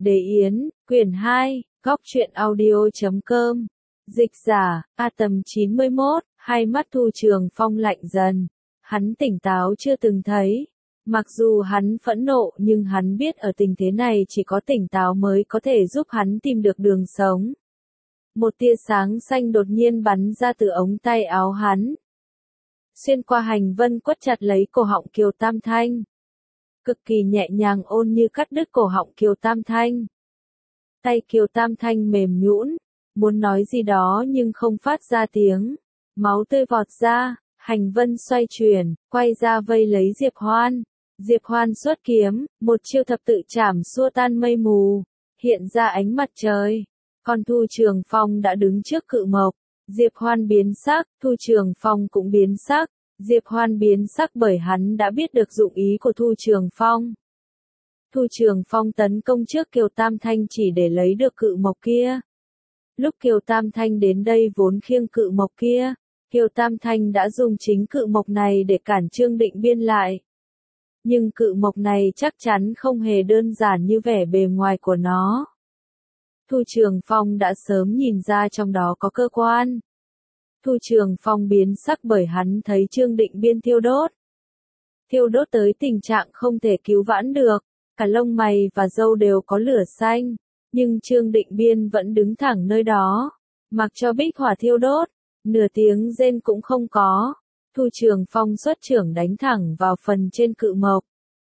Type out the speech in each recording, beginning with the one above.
Đế Yến, quyển 2, góc truyện audio.com. Dịch giả, A Tầm 91, hai mắt Thu Trường Phong lạnh dần. Hắn tỉnh táo chưa từng thấy. Mặc dù hắn phẫn nộ nhưng hắn biết ở tình thế này chỉ có tỉnh táo mới có thể giúp hắn tìm được đường sống. Một tia sáng xanh đột nhiên bắn ra từ ống tay áo hắn. Xuyên qua hành vân quất chặt lấy cổ họng Kiều Tam Thanh. Cực kỳ nhẹ nhàng ôn như cắt đứt cổ họng Kiều Tam Thanh. Tay Kiều Tam Thanh mềm nhũn, muốn nói gì đó nhưng không phát ra tiếng. Máu tươi vọt ra, hành vân xoay chuyển, quay ra vây lấy Diệp Hoan. Diệp Hoan xuất kiếm, một chiêu thập tự chảm xua tan mây mù, hiện ra ánh mặt trời. Còn Thu Trường Phong đã đứng trước cự mộc. Diệp Hoan biến sắc, Thu Trường Phong cũng biến sắc. Diệp Hoan biến sắc bởi hắn đã biết được dụng ý của Thu Trường Phong. Thu Trường Phong tấn công trước Kiều Tam Thanh chỉ để lấy được cự mộc kia. Lúc Kiều Tam Thanh đến đây vốn khiêng cự mộc kia, Kiều Tam Thanh đã dùng chính cự mộc này để cản Trương Định Biên lại. Nhưng cự mộc này chắc chắn không hề đơn giản như vẻ bề ngoài của nó. Thu Trường Phong đã sớm nhìn ra trong đó có cơ quan. Thu Trường Phong biến sắc bởi hắn thấy Trương Định Biên thiêu đốt. Thiêu đốt tới tình trạng không thể cứu vãn được, cả lông mày và râu đều có lửa xanh, nhưng Trương Định Biên vẫn đứng thẳng nơi đó, mặc cho bích hỏa thiêu đốt, nửa tiếng rên cũng không có. Thu Trường Phong xuất trưởng đánh thẳng vào phần trên cự mộc.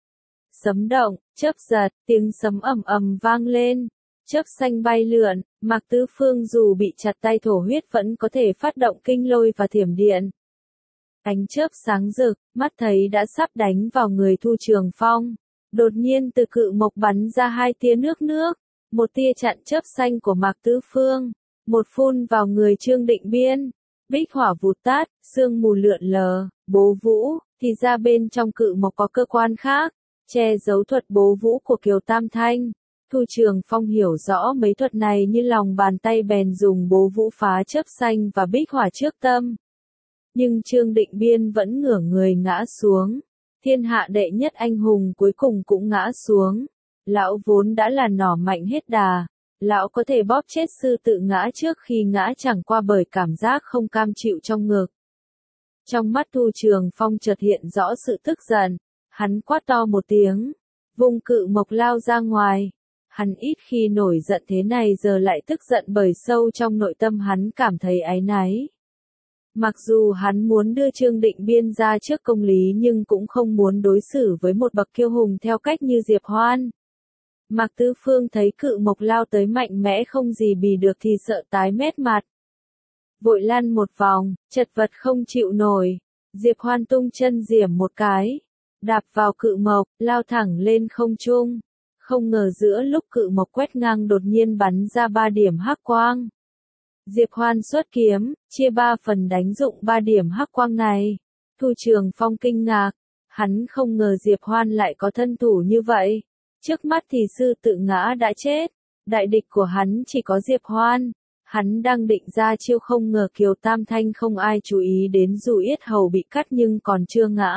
Sấm động, chớp giật, tiếng sấm ầm ầm vang lên. Chớp xanh bay lượn, Mạc Tứ Phương dù bị chặt tay thổ huyết vẫn có thể phát động kinh lôi và thiểm điện. Ánh chớp sáng rực, mắt thấy đã sắp đánh vào người Thu Trường Phong. Đột nhiên từ cự mộc bắn ra hai tia nước, một tia chặn chớp xanh của Mạc Tứ Phương, một phun vào người Trương Định Biên. Bích hỏa vụt tắt, sương mù lượn lờ, bố vũ, thì ra bên trong cự mộc có cơ quan khác, che giấu thuật bố vũ của Kiều Tam Thanh. Thu Trường Phong hiểu rõ mấy thuật này như lòng bàn tay bèn dùng bố vũ phá chớp xanh và bích hỏa trước tâm. Nhưng Trương Định Biên vẫn ngửa người ngã xuống. Thiên hạ đệ nhất anh hùng cuối cùng cũng ngã xuống. Lão vốn đã là nỏ mạnh hết đà. Lão có thể bóp chết sư tự ngã trước khi ngã chẳng qua bởi cảm giác không cam chịu trong ngực. Trong mắt Thu Trường Phong chợt hiện rõ sự tức giận. Hắn quát to một tiếng. Vung cự mộc lao ra ngoài. Hắn ít khi nổi giận thế này giờ lại tức giận bởi sâu trong nội tâm hắn cảm thấy áy náy. Mặc dù hắn muốn đưa Trương Định Biên ra trước công lý nhưng cũng không muốn đối xử với một bậc kiêu hùng theo cách như Diệp Hoan. Mạc Tứ Phương thấy cự mộc lao tới mạnh mẽ không gì bì được thì sợ tái mét mặt. Vội lăn một vòng, chật vật không chịu nổi. Diệp Hoan tung chân diểm một cái, đạp vào cự mộc, lao thẳng lên không trung. Không ngờ giữa lúc cự mộc quét ngang đột nhiên bắn ra 3 điểm hắc quang. Diệp Hoan xuất kiếm, chia 3 phần đánh dụng 3 điểm hắc quang này. Thu Trường Phong kinh ngạc, hắn không ngờ Diệp Hoan lại có thân thủ như vậy. Trước mắt thì sư tự ngã đã chết, đại địch của hắn chỉ có Diệp Hoan. Hắn đang định ra chiêu không ngờ Kiều Tam Thanh không ai chú ý đến dù yết hầu bị cắt nhưng còn chưa ngã.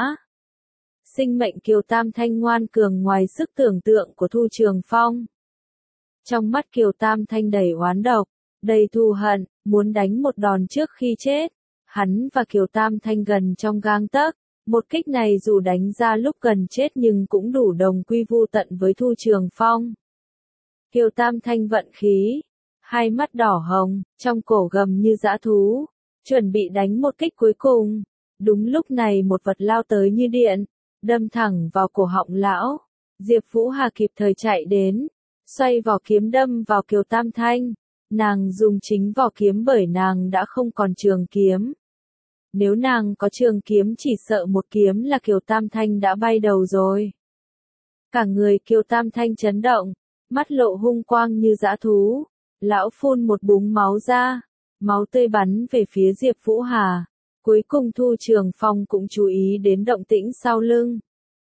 Sinh mệnh Kiều Tam Thanh ngoan cường ngoài sức tưởng tượng của Thu Trường Phong. Trong mắt Kiều Tam Thanh đầy oán độc, đầy thù hận, muốn đánh một đòn trước khi chết. Hắn và Kiều Tam Thanh gần trong gang tấc, một kích này dù đánh ra lúc gần chết nhưng cũng đủ đồng quy vu tận với Thu Trường Phong. Kiều Tam Thanh vận khí, hai mắt đỏ hồng, trong cổ gầm như dã thú, chuẩn bị đánh một kích cuối cùng. Đúng lúc này một vật lao tới như điện, đâm thẳng vào cổ họng lão. Diệp Vũ Hà kịp thời chạy đến, xoay vỏ kiếm đâm vào Kiều Tam Thanh. Nàng dùng chính vỏ kiếm bởi nàng đã không còn trường kiếm. Nếu nàng có trường kiếm chỉ sợ một kiếm là Kiều Tam Thanh đã bay đầu rồi. Cả người Kiều Tam Thanh chấn động, mắt lộ hung quang như dã thú. Lão phun một búng máu ra, máu tươi bắn về phía Diệp Vũ Hà. Cuối cùng Thu Trường Phong cũng chú ý đến động tĩnh sau lưng.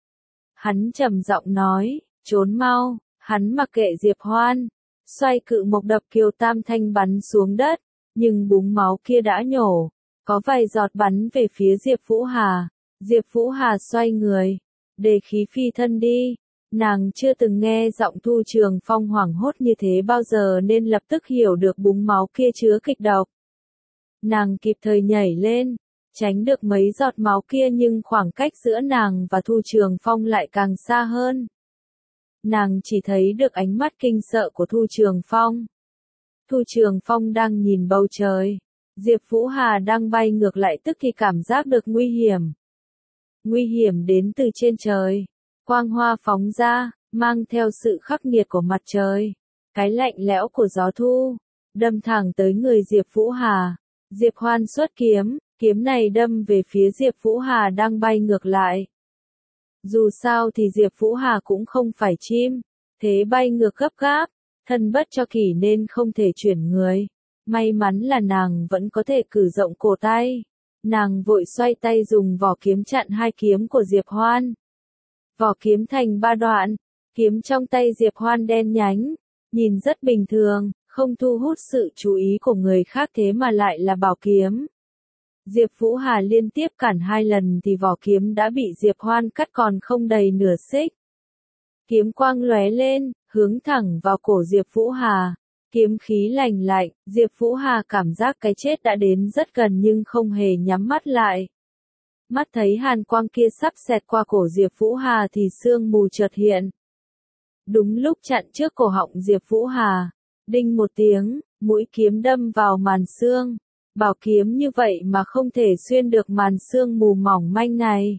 Hắn trầm giọng nói, trốn mau, hắn mặc kệ Diệp Hoan. Xoay cự mộc đập Kiều Tam Thanh bắn xuống đất, nhưng búng máu kia đã nhổ, có vài giọt bắn về phía Diệp Vũ Hà. Diệp Vũ Hà xoay người, để khí phi thân đi, Nàng chưa từng nghe giọng Thu Trường Phong hoảng hốt như thế bao giờ nên lập tức hiểu được búng máu kia chứa kịch độc. Nàng kịp thời nhảy lên, tránh được mấy giọt máu kia nhưng khoảng cách giữa nàng và Thu Trường Phong lại càng xa hơn. Nàng chỉ thấy được ánh mắt kinh sợ của Thu Trường Phong. Thu Trường Phong đang nhìn bầu trời. Diệp Vũ Hà đang bay ngược lại tức thì cảm giác được nguy hiểm. Nguy hiểm đến từ trên trời. Quang hoa phóng ra, mang theo sự khắc nghiệt của mặt trời. Cái lạnh lẽo của gió thu, đâm thẳng tới người Diệp Vũ Hà. Diệp Hoan xuất kiếm, kiếm này đâm về phía Diệp Vũ Hà đang bay ngược lại. Dù sao thì Diệp Vũ Hà cũng không phải chim, thế bay ngược gấp gáp, thân bất cho kỷ nên không thể chuyển người. May mắn là nàng vẫn có thể cử rộng cổ tay. Nàng vội xoay tay dùng vỏ kiếm chặn hai kiếm của Diệp Hoan. Vỏ kiếm thành ba đoạn, kiếm trong tay Diệp Hoan đen nhánh, nhìn rất bình thường, không thu hút sự chú ý của người khác thế mà lại là bảo kiếm. Diệp Vũ Hà liên tiếp cản 2 lần thì vỏ kiếm đã bị Diệp Hoan cắt còn không đầy nửa xích. Kiếm quang lóe lên, hướng thẳng vào cổ Diệp Vũ Hà. Kiếm khí lạnh lạnh, Diệp Vũ Hà cảm giác cái chết đã đến rất gần nhưng không hề nhắm mắt lại. Mắt thấy hàn quang kia sắp xẹt qua cổ Diệp Vũ Hà thì sương mù chợt hiện. Đúng lúc chặn trước cổ họng Diệp Vũ Hà, đinh một tiếng, mũi kiếm đâm vào màn sương. Bảo kiếm như vậy mà không thể xuyên được màn sương mù mỏng manh này.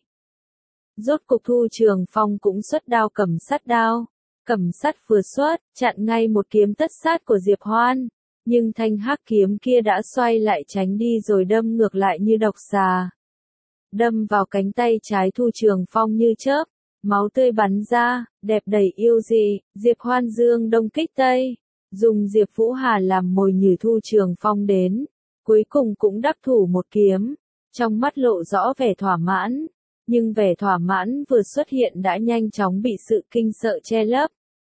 Rốt cục Thu Trường Phong cũng xuất đao cầm sắt đao. Cầm sắt vừa xuất, chặn ngay một kiếm tất sát của Diệp Hoan. Nhưng thanh hắc kiếm kia đã xoay lại tránh đi rồi đâm ngược lại như độc xà. Đâm vào cánh tay trái Thu Trường Phong như chớp. Máu tươi bắn ra, đẹp đầy yêu dị, Diệp Hoan dương đông kích tây. Dùng Diệp Vũ Hà làm mồi nhử Thu Trường Phong đến. Cuối cùng cũng đắc thủ một kiếm. Trong mắt lộ rõ vẻ thỏa mãn. Nhưng vẻ thỏa mãn vừa xuất hiện đã nhanh chóng bị sự kinh sợ che lấp.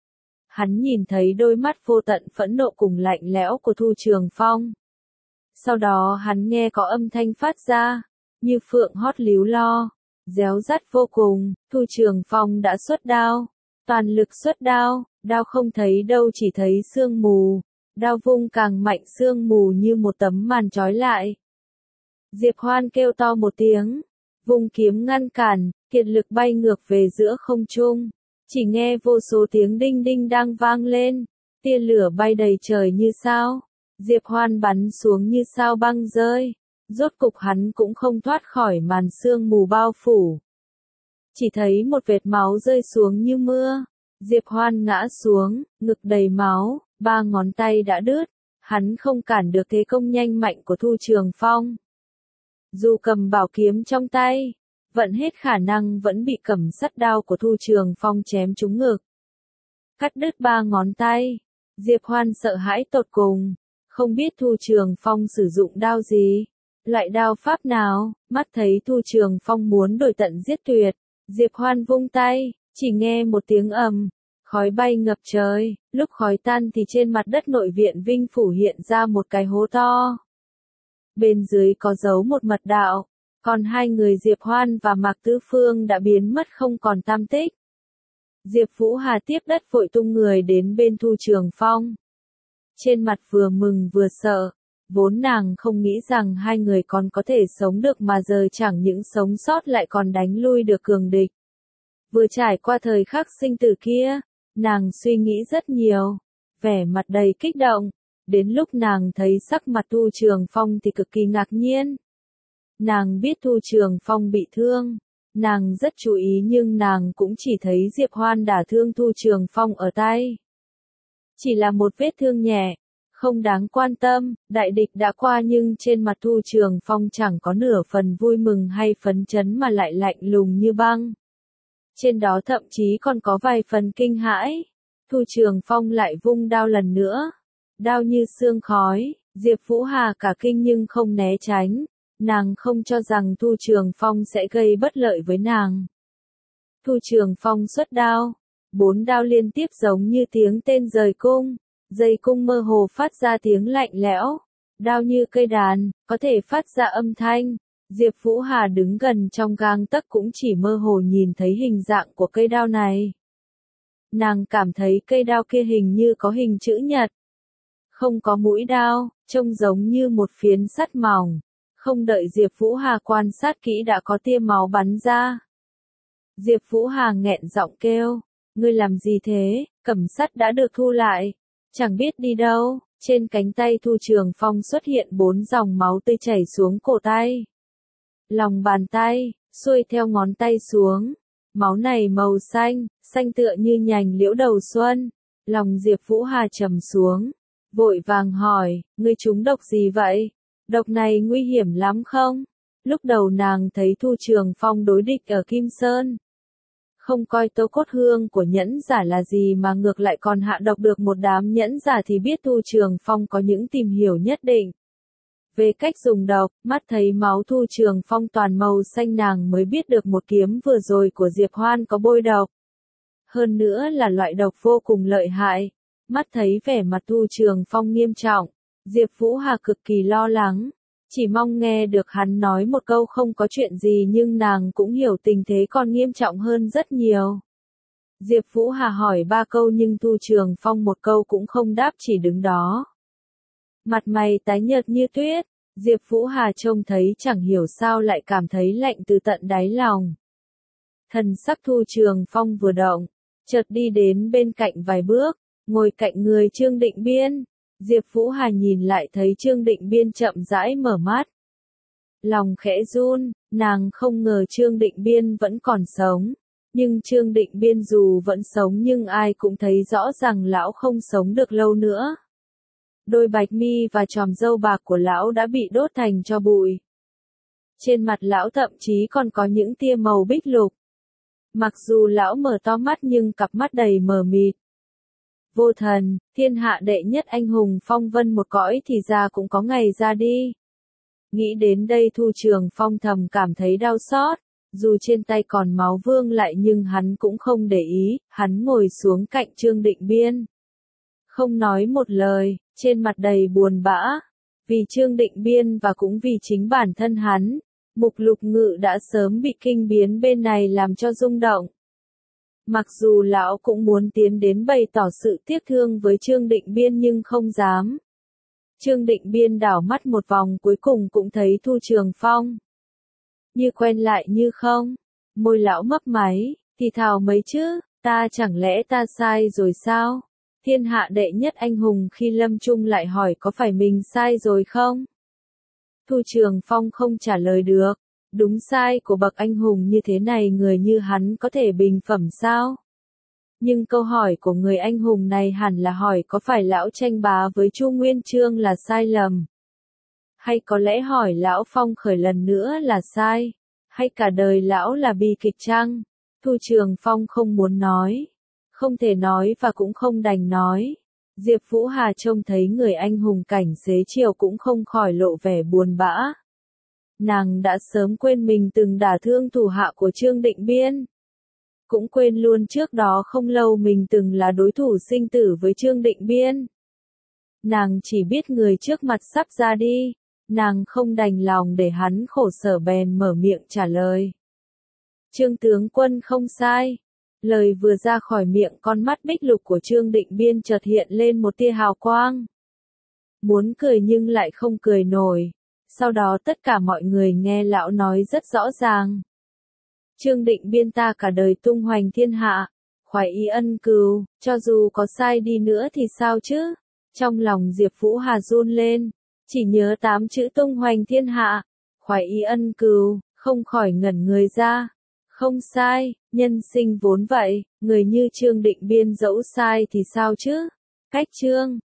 Hắn nhìn thấy đôi mắt vô tận phẫn nộ cùng lạnh lẽo của Thu Trường Phong. Sau đó hắn nghe có âm thanh phát ra, như phượng hót líu lo, réo rắt vô cùng. Thu Trường Phong đã xuất đao, toàn lực xuất đao, đao không thấy đâu chỉ thấy sương mù, đao vung càng mạnh sương mù như một tấm màn trói lại. Diệp Hoan kêu to một tiếng, vung kiếm ngăn cản, kiệt lực bay ngược về giữa không trung. Chỉ nghe vô số tiếng đinh đinh đang vang lên, tia lửa bay đầy trời như sao. Diệp Hoan bắn xuống như sao băng rơi. Rốt cục hắn cũng không thoát khỏi màn sương mù bao phủ. Chỉ thấy một vệt máu rơi xuống như mưa. Diệp Hoan ngã xuống, ngực đầy máu, 3 ngón tay đã đứt. Hắn không cản được thế công nhanh mạnh của Thu Trường Phong. Dù cầm bảo kiếm trong tay, vẫn hết khả năng vẫn bị cầm sắt đao của Thu Trường Phong chém trúng ngực. Cắt đứt 3 ngón tay, Diệp Hoan sợ hãi tột cùng, không biết Thu Trường Phong sử dụng đao gì, loại đao pháp nào. Mắt thấy Thu Trường Phong muốn đuổi tận giết tuyệt, Diệp Hoan vung tay, chỉ nghe một tiếng ầm, khói bay ngập trời, lúc khói tan thì trên mặt đất nội viện Vinh Phủ hiện ra một cái hố to. Bên dưới có dấu một mật đạo, còn 2 người Diệp Hoan và Mạc Tứ Phương đã biến mất không còn tăm tích. Diệp Vũ Hà tiếp đất vội tung người đến bên Thu Trường Phong. Trên mặt vừa mừng vừa sợ, vốn nàng không nghĩ rằng 2 người còn có thể sống được mà giờ chẳng những sống sót lại còn đánh lui được cường địch. Vừa trải qua thời khắc sinh tử kia, nàng suy nghĩ rất nhiều, vẻ mặt đầy kích động. Đến lúc nàng thấy sắc mặt Thu Trường Phong thì cực kỳ ngạc nhiên. Nàng biết Thu Trường Phong bị thương, nàng rất chú ý nhưng nàng cũng chỉ thấy Diệp Hoan đả thương Thu Trường Phong ở tay. Chỉ là một vết thương nhẹ, không đáng quan tâm, đại địch đã qua nhưng trên mặt Thu Trường Phong chẳng có nửa phần vui mừng hay phấn chấn mà lại lạnh lùng như băng. Trên đó thậm chí còn có vài phần kinh hãi. Thu Trường Phong lại vung đao lần nữa. Đao như sương khói, Diệp Vũ Hà cả kinh nhưng không né tránh. Nàng không cho rằng Thu Trường Phong sẽ gây bất lợi với nàng. Thu Trường Phong xuất đao. 4 đao liên tiếp giống như tiếng tên rời cung. Dây cung mơ hồ phát ra tiếng lạnh lẽo. Đao như cây đàn, có thể phát ra âm thanh. Diệp Vũ Hà đứng gần trong gang tấc cũng chỉ mơ hồ nhìn thấy hình dạng của cây đao này. Nàng cảm thấy cây đao kia hình như có hình chữ nhật. Không có mũi đao, trông giống như một phiến sắt mỏng. Không đợi Diệp Vũ Hà quan sát kỹ đã có tia máu bắn ra. Diệp Vũ Hà nghẹn giọng kêu, ngươi làm gì thế, cẩm sắt đã được thu lại, chẳng biết đi đâu. Trên cánh tay Thu Trường Phong xuất hiện 4 dòng máu tươi chảy xuống cổ tay. Lòng bàn tay, xuôi theo ngón tay xuống. Máu này màu xanh, xanh tựa như nhành liễu đầu xuân. Lòng Diệp Vũ Hà trầm xuống, vội vàng hỏi, ngươi trúng độc gì vậy? Độc này nguy hiểm lắm không? Lúc đầu nàng thấy Thu Trường Phong đối địch ở Kim Sơn. Không coi tố cốt hương của nhẫn giả là gì mà ngược lại còn hạ độc được một đám nhẫn giả thì biết Thu Trường Phong có những tìm hiểu nhất định. Về cách dùng độc, mắt thấy máu Thu Trường Phong toàn màu xanh nàng mới biết được một kiếm vừa rồi của Diệp Hoan có bôi độc. Hơn nữa là loại độc vô cùng lợi hại. Mắt thấy vẻ mặt Thu Trường Phong nghiêm trọng, Diệp Vũ Hà cực kỳ lo lắng. Chỉ mong nghe được hắn nói một câu không có chuyện gì nhưng nàng cũng hiểu tình thế còn nghiêm trọng hơn rất nhiều. Diệp Vũ Hà hỏi 3 câu nhưng Thu Trường Phong một câu cũng không đáp chỉ đứng đó. Mặt mày tái nhợt như tuyết, Diệp Vũ Hà trông thấy chẳng hiểu sao lại cảm thấy lạnh từ tận đáy lòng. Thần sắc Thu Trường Phong vừa động, chợt đi đến bên cạnh vài bước, ngồi cạnh người Trương Định Biên. Diệp Vũ Hà nhìn lại thấy Trương Định Biên chậm rãi mở mắt. Lòng khẽ run, nàng không ngờ Trương Định Biên vẫn còn sống. Nhưng Trương Định Biên dù vẫn sống nhưng ai cũng thấy rõ ràng lão không sống được lâu nữa. Đôi bạch mi và chòm râu bạc của lão đã bị đốt thành tro bụi. Trên mặt lão thậm chí còn có những tia màu bích lục. Mặc dù lão mở to mắt nhưng cặp mắt đầy mờ mịt. Vô thần, thiên hạ đệ nhất anh hùng phong vân một cõi thì ra cũng có ngày ra đi. Nghĩ đến đây Thu Trường Phong thầm cảm thấy đau xót, dù trên tay còn máu vương lại nhưng hắn cũng không để ý, hắn ngồi xuống cạnh Trương Định Biên. Không nói một lời, trên mặt đầy buồn bã, vì Trương Định Biên và cũng vì chính bản thân hắn, Mục Lục Ngự đã sớm bị kinh biến bên này làm cho rung động. Mặc dù lão cũng muốn tiến đến bày tỏ sự tiếc thương với Trương Định Biên nhưng không dám. Trương Định Biên đảo mắt một vòng cuối cùng cũng thấy Thu Trường Phong. Như quen lại như không, môi lão mấp máy, thì thào mấy chứ, ta chẳng lẽ ta sai rồi sao? Thiên hạ đệ nhất anh hùng khi lâm chung lại hỏi có phải mình sai rồi không? Thu Trường Phong không trả lời được. Đúng sai của bậc anh hùng như thế này người như hắn có thể bình phẩm sao? Nhưng câu hỏi của người anh hùng này hẳn là hỏi có phải lão tranh bá với Chu Nguyên Chương là sai lầm? Hay có lẽ hỏi lão phong khởi lần nữa là sai? Hay cả đời lão là bi kịch chăng? Thu Trường Phong không muốn nói. Không thể nói và cũng không đành nói. Diệp Vũ Hà trông thấy người anh hùng cảnh xế chiều cũng không khỏi lộ vẻ buồn bã. Nàng đã sớm quên mình từng đả thương thủ hạ của Trương Định Biên. Cũng quên luôn trước đó không lâu mình từng là đối thủ sinh tử với Trương Định Biên. Nàng chỉ biết người trước mặt sắp ra đi, nàng không đành lòng để hắn khổ sở bèn mở miệng trả lời. Trương tướng quân không sai. Lời vừa ra khỏi miệng con mắt bích lục của Trương Định Biên chợt hiện lên một tia hào quang. Muốn cười nhưng lại không cười nổi. Sau đó tất cả mọi người nghe lão nói rất rõ ràng. Trương Định Biên ta cả đời tung hoành thiên hạ, khoái ý ân cừu, cho dù có sai đi nữa thì sao chứ? Trong lòng Diệp Vũ Hà run lên, chỉ nhớ 8 chữ tung hoành thiên hạ, khoái ý ân cừu, không khỏi ngẩn người ra. Không sai, nhân sinh vốn vậy, người như Trương Định Biên dẫu sai thì sao chứ? Cách Trương